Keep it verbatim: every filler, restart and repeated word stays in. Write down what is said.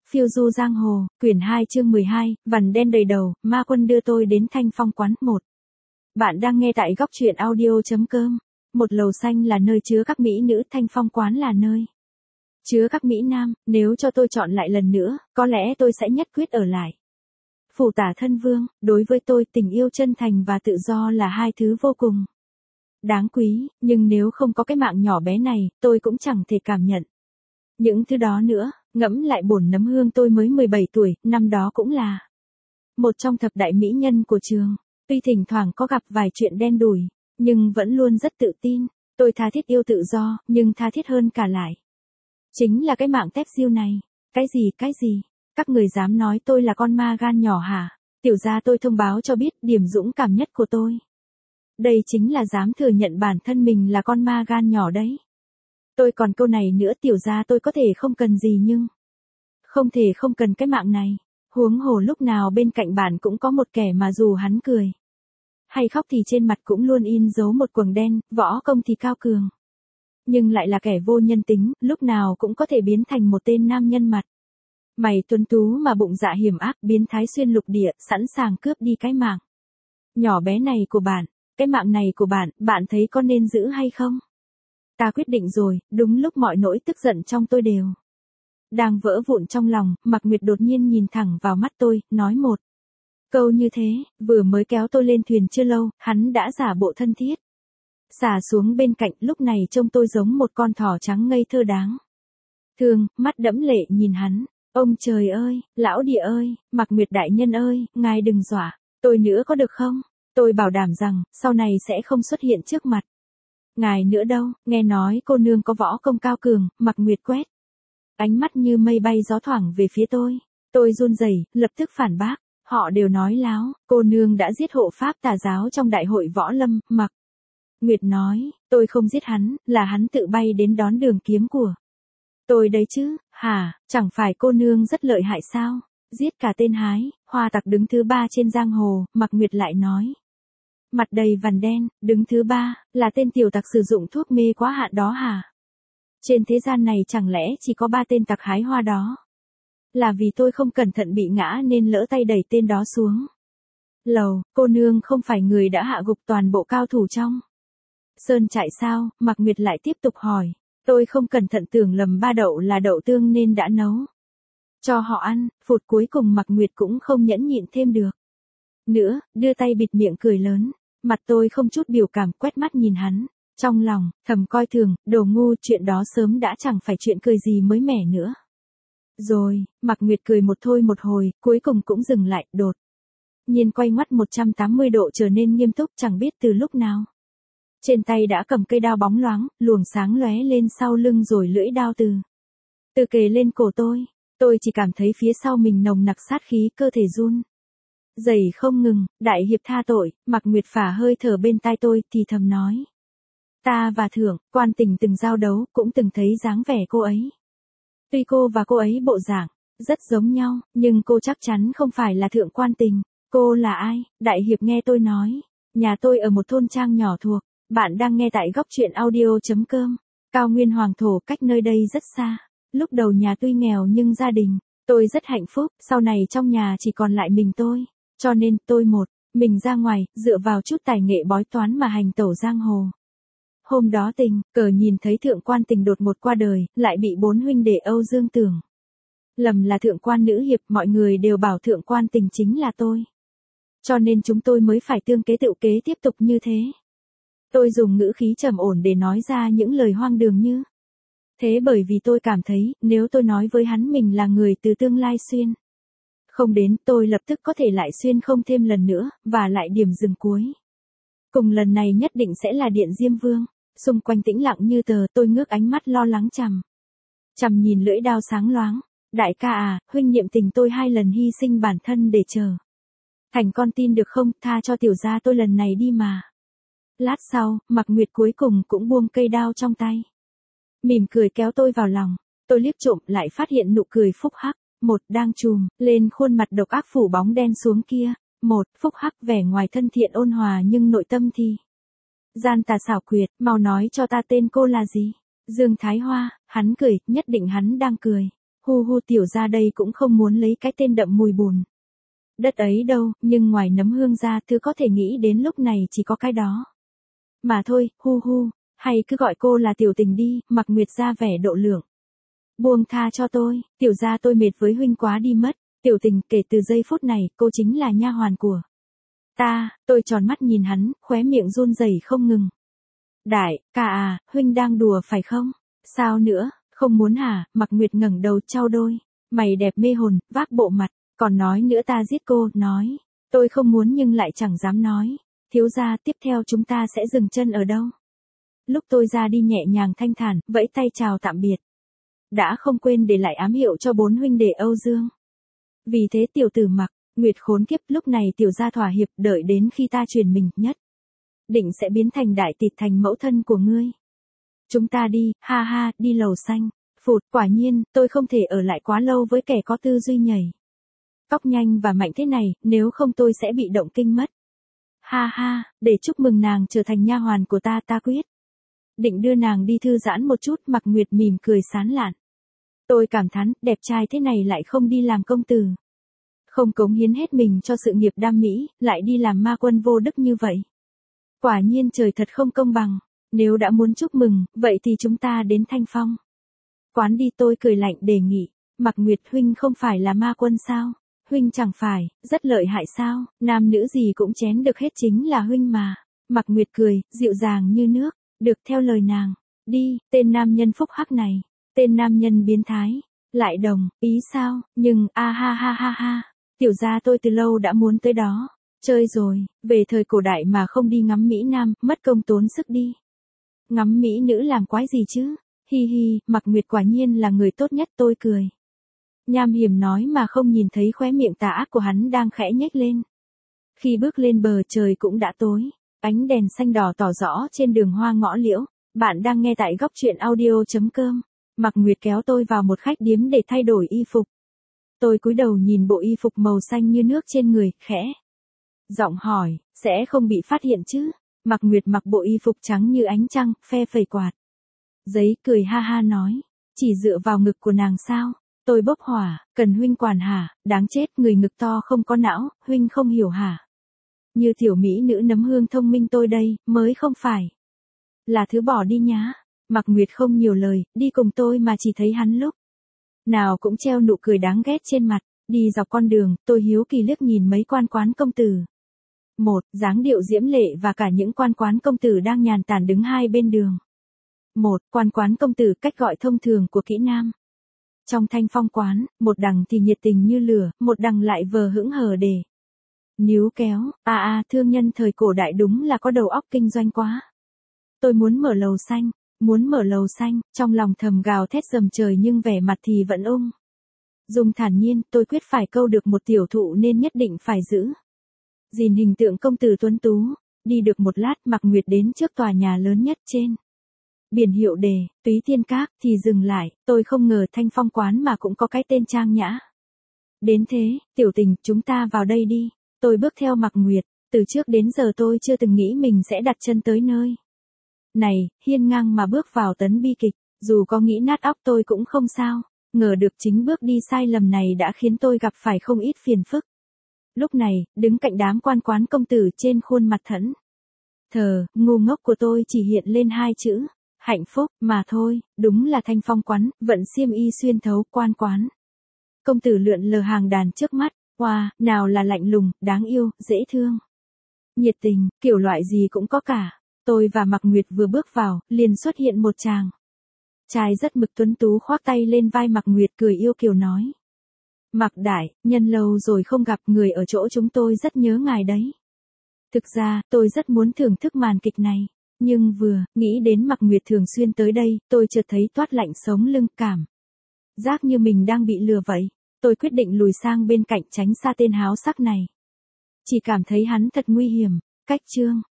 Phiêu du giang hồ, quyển hai chương mười hai, vằn đen đầy đầu, ma quân đưa tôi đến Thanh Phong quán một. Bạn đang nghe tại góc truyện audio chấm com. Một lầu xanh là nơi chứa các mỹ nữ, Thanh Phong quán là nơi chứa các mỹ nam, nếu cho tôi chọn lại lần nữa, có lẽ tôi sẽ nhất quyết ở lại. Phủ tả thân vương, đối với tôi tình yêu chân thành và tự do là hai thứ vô cùng đáng quý, nhưng nếu không có cái mạng nhỏ bé này, tôi cũng chẳng thể cảm nhận những thứ đó nữa. Ngẫm lại bổn nấm hương tôi mới mười bảy tuổi, năm đó cũng là một trong thập đại mỹ nhân của trường. Tuy thỉnh thoảng có gặp vài chuyện đen đủi, nhưng vẫn luôn rất tự tin. Tôi tha thiết yêu tự do, nhưng tha thiết hơn cả lại chính là cái mạng tép diêu này. Cái gì, cái gì? Các người dám nói tôi là con ma gan nhỏ hả? Tiểu gia tôi thông báo cho biết điểm dũng cảm nhất của tôi. Đây chính là dám thừa nhận bản thân mình là con ma gan nhỏ đấy. Tôi còn câu này nữa, tiểu gia tôi có thể không cần gì nhưng không thể không cần cái mạng này. Huống hồ lúc nào bên cạnh bạn cũng có một kẻ mà dù hắn cười hay khóc thì trên mặt cũng luôn in dấu một quầng đen, võ công thì cao cường, nhưng lại là kẻ vô nhân tính, lúc nào cũng có thể biến thành một tên nam nhân mặt mày tuấn tú mà bụng dạ hiểm ác, biến thái xuyên lục địa, sẵn sàng cướp đi cái mạng nhỏ bé này của bạn. Cái mạng này của bạn, bạn thấy có nên giữ hay không? Ta quyết định rồi. Đúng lúc mọi nỗi tức giận trong tôi đều đang vỡ vụn trong lòng, Mạc Nguyệt đột nhiên nhìn thẳng vào mắt tôi, nói một câu như thế. Vừa mới kéo tôi lên thuyền chưa lâu, hắn đã giả bộ thân thiết xả xuống bên cạnh, lúc này trông tôi giống một con thỏ trắng ngây thơ đáng thương, mắt đẫm lệ nhìn hắn. Ông trời ơi, lão địa ơi, Mạc Nguyệt đại nhân ơi, ngài đừng dọa tôi nữa có được không? Tôi bảo đảm rằng, sau này sẽ không xuất hiện trước mặt ngài nữa đâu. Nghe nói cô nương có võ công cao cường, Mạc Nguyệt quét ánh mắt như mây bay gió thoảng về phía tôi. Tôi run rẩy, lập tức phản bác. Họ đều nói láo, cô nương đã giết hộ pháp tà giáo trong đại hội võ lâm. Mạc Nguyệt nói, tôi không giết hắn, là hắn tự bay đến đón đường kiếm của tôi đấy chứ. Hả, chẳng phải cô nương rất lợi hại sao? Giết cả tên hái, hoa tặc đứng thứ ba trên giang hồ. Mạc Nguyệt lại nói, mặt đầy vằn đen, đứng thứ ba, là tên tiểu tặc sử dụng thuốc mê quá hạn đó hả? Trên thế gian này chẳng lẽ chỉ có ba tên tặc hái hoa đó? Là vì tôi không cẩn thận bị ngã nên lỡ tay đẩy tên đó xuống lầu. Cô nương không phải người đã hạ gục toàn bộ cao thủ trong sơn trại sao? Mạc Nguyệt lại tiếp tục hỏi. Tôi không cẩn thận tưởng lầm ba đậu là đậu tương nên đã nấu cho họ ăn. Phút cuối cùng Mạc Nguyệt cũng không nhẫn nhịn thêm được nữa, đưa tay bịt miệng cười lớn. Mặt tôi không chút biểu cảm, quét mắt nhìn hắn. Trong lòng, thầm coi thường, đồ ngu, chuyện đó sớm đã chẳng phải chuyện cười gì mới mẻ nữa. Rồi, Mạc Nguyệt cười một thôi một hồi, cuối cùng cũng dừng lại, đột nhiên quay ngoắt một trăm tám mươi độ trở nên nghiêm túc, chẳng biết từ lúc nào. Trên tay đã cầm cây đao bóng loáng, luồng sáng lóe lên sau lưng rồi lưỡi đao từ từ kề lên cổ tôi. Tôi chỉ cảm thấy phía sau mình nồng nặc sát khí, cơ thể run rẩy không ngừng. Đại hiệp tha tội. Mạc Nguyệt phả hơi thở bên tai tôi, thì thầm nói. Ta và Thượng Quan Tình từng giao đấu, cũng từng thấy dáng vẻ cô ấy. Tuy cô và cô ấy bộ dạng rất giống nhau, nhưng cô chắc chắn không phải là Thượng Quan Tình. Cô là ai? Đại hiệp nghe tôi nói. Nhà tôi ở một thôn trang nhỏ thuộc. Bạn đang nghe tại góc truyện audio chấm com. Cao nguyên hoàng thổ, cách nơi đây rất xa. Lúc đầu nhà tuy nghèo nhưng gia đình tôi rất hạnh phúc. Sau này trong nhà chỉ còn lại mình tôi, cho nên tôi một mình ra ngoài, dựa vào chút tài nghệ bói toán mà hành tẩu giang hồ. Hôm đó tình cờ nhìn thấy Thượng Quan Tình đột ngột qua đời, lại bị bốn huynh đệ Âu Dương tưởng lầm là Thượng Quan nữ hiệp. Mọi người đều bảo Thượng Quan Tình chính là tôi, cho nên chúng tôi mới phải tương kế tựu kế tiếp tục như thế. Tôi dùng ngữ khí trầm ổn để nói ra những lời hoang đường như thế, bởi vì tôi cảm thấy, nếu tôi nói với hắn mình là người từ tương lai xuyên không đến, tôi lập tức có thể lại xuyên không thêm lần nữa, và lại điểm dừng cuối cùng lần này nhất định sẽ là Điện Diêm Vương. Xung quanh tĩnh lặng như tờ, tôi ngước ánh mắt lo lắng chằm chằm nhìn lưỡi đao sáng loáng. Đại ca à, huynh niệm tình tôi hai lần hy sinh bản thân để chờ thành con tin được không? Tha cho tiểu gia tôi lần này đi mà. Lát sau, Mạc Nguyệt cuối cùng cũng buông cây đao trong tay, mỉm cười kéo tôi vào lòng. Tôi liếc trộm lại phát hiện nụ cười phúc hắc một đang trùm lên khuôn mặt độc ác phủ bóng đen xuống kia. Một phúc hắc vẻ ngoài thân thiện ôn hòa nhưng nội tâm thì gian tà xảo quyệt. Mau nói cho ta tên cô là gì? Dương Thái Hoa. Hắn cười, nhất định hắn đang cười. Hu hu tiểu ra đây cũng không muốn lấy cái tên đậm mùi bùn. Đất ấy đâu, nhưng ngoài nấm hương ra thứ có thể nghĩ đến lúc này chỉ có cái đó. Mà thôi, hu hu, hay cứ gọi cô là tiểu tình đi, Mạc Nguyệt ra vẻ độ lượng. Buông tha cho tôi, tiểu ra tôi mệt với huynh quá đi mất, tiểu tình kể từ giây phút này cô chính là nha hoàn của ta. Tôi tròn mắt nhìn hắn, khóe miệng run rẩy không ngừng. Đại ca à, huynh đang đùa phải không? Sao nữa, không muốn hả? Mạc Nguyệt ngẩng đầu trao đôi mày đẹp mê hồn, vác bộ mặt, còn nói nữa ta giết cô, nói. Tôi không muốn nhưng lại chẳng dám nói. Thiếu gia, tiếp theo chúng ta sẽ dừng chân ở đâu? Lúc tôi ra đi nhẹ nhàng thanh thản, vẫy tay chào tạm biệt. Đã không quên để lại ám hiệu cho bốn huynh đệ Âu Dương. Vì thế tiểu tử Mạc Nguyệt khốn kiếp, lúc này tiểu gia thỏa hiệp, đợi đến khi ta truyền mình nhất định sẽ biến thành đại tịt thành mẫu thân của ngươi. Chúng ta đi, ha ha, đi lầu xanh. Phụt, quả nhiên, tôi không thể ở lại quá lâu với kẻ có tư duy nhảy tóc nhanh và mạnh thế này, nếu không tôi sẽ bị động kinh mất. Ha ha, để chúc mừng nàng trở thành nha hoàn của ta, ta quyết định đưa nàng đi thư giãn một chút. Mạc Nguyệt mỉm cười sán lạn. Tôi cảm thán, đẹp trai thế này lại không đi làm công tử, không cống hiến hết mình cho sự nghiệp đam mỹ, lại đi làm ma quân vô đức như vậy. Quả nhiên trời thật không công bằng. Nếu đã muốn chúc mừng, vậy thì chúng ta đến Thanh Phong quán đi. Tôi cười lạnh đề nghị. Mạc Nguyệt, huynh không phải là ma quân sao? Huynh chẳng phải rất lợi hại sao? Nam nữ gì cũng chén được hết, chính là huynh mà. Mạc Nguyệt cười, dịu dàng như nước. Được, theo lời nàng. Đi, tên nam nhân phúc hắc này. Tên nam nhân biến thái. Lại đồng, ý sao? Nhưng, a ha ha ha ha. Tiểu gia tôi từ lâu đã muốn tới đó. Chơi rồi, về thời cổ đại mà không đi ngắm Mỹ Nam, mất công tốn sức đi. Ngắm Mỹ nữ làm quái gì chứ? Hi hi, Mạc Nguyệt quả nhiên là người tốt nhất, tôi cười. Nham hiểm nói mà không nhìn thấy khóe miệng tà ác của hắn đang khẽ nhếch lên. Khi bước lên bờ trời cũng đã tối, ánh đèn xanh đỏ tỏ rõ trên đường hoa ngõ liễu. Bạn đang nghe tại góc truyện audio chấm com. Mạc Nguyệt kéo tôi vào một khách điếm để thay đổi y phục. Tôi cúi đầu nhìn bộ y phục màu xanh như nước trên người, khẽ giọng hỏi, sẽ không bị phát hiện chứ? Mạc Nguyệt mặc bộ y phục trắng như ánh trăng, phe phẩy quạt giấy, cười ha ha nói, chỉ dựa vào ngực của nàng sao? Tôi bốc hỏa, cần huynh quản hả? Đáng chết, người ngực to không có não, huynh không hiểu hả? Như tiểu mỹ nữ nấm hương thông minh tôi đây, mới không phải là thứ bỏ đi nhá. Mạc Nguyệt không nhiều lời, đi cùng tôi mà chỉ thấy hắn lúc nào cũng treo nụ cười đáng ghét trên mặt. Đi dọc con đường, tôi hiếu kỳ liếc nhìn mấy quan quán công tử. Một, dáng điệu diễm lệ và cả những quan quán công tử đang nhàn tản đứng hai bên đường. Một, quan quán công tử cách gọi thông thường của kỹ nam. Trong Thanh Phong quán, một đằng thì nhiệt tình như lửa, một đằng lại vờ hững hờ để níu kéo. À à, thương nhân thời cổ đại đúng là có đầu óc kinh doanh quá. Tôi muốn mở lầu xanh, muốn mở lầu xanh, trong lòng thầm gào thét dầm trời nhưng vẻ mặt thì vẫn ung dung thản nhiên. Tôi quyết phải câu được một tiểu thụ nên nhất định phải giữ gìn hình tượng công tử tuấn tú. Đi được một lát, Mạc Nguyệt đến trước tòa nhà lớn nhất trên biển hiệu đề Túy Tiên Các thì dừng lại. Tôi không ngờ Thanh Phong quán mà cũng có cái tên trang nhã đến thế. Tiểu tình, chúng ta vào đây đi. Tôi bước theo Mạc Nguyệt. Từ trước đến giờ tôi chưa từng nghĩ mình sẽ đặt chân tới nơi này, hiên ngang mà bước vào tấn bi kịch. Dù có nghĩ nát óc tôi cũng không sao. Ngờ được chính bước đi sai lầm này đã khiến tôi gặp phải không ít phiền phức. Lúc này, đứng cạnh đám quan quán công tử, trên khuôn mặt thẫn thờ, ngu ngốc của tôi chỉ hiện lên hai chữ, hạnh phúc, mà thôi. Đúng là Thanh Phong quán, vận xiêm y xuyên thấu, quan quán công tử lượn lờ hàng đàn trước mắt. Wow, nào là lạnh lùng, đáng yêu, dễ thương, nhiệt tình, kiểu loại gì cũng có cả. Tôi và Mạc Nguyệt vừa bước vào, liền xuất hiện một chàng trai rất mực tuấn tú khoác tay lên vai Mạc Nguyệt, cười yêu kiều nói. Mạc đại, nhân lâu rồi không gặp, người ở chỗ chúng tôi rất nhớ ngài đấy. Thực ra, tôi rất muốn thưởng thức màn kịch này. Nhưng vừa nghĩ đến Mạc Nguyệt thường xuyên tới đây, tôi chợt thấy toát lạnh sống lưng, cảm giác như mình đang bị lừa vậy. Tôi quyết định lùi sang bên cạnh tránh xa tên háo sắc này. Chỉ cảm thấy hắn thật nguy hiểm. Cách chương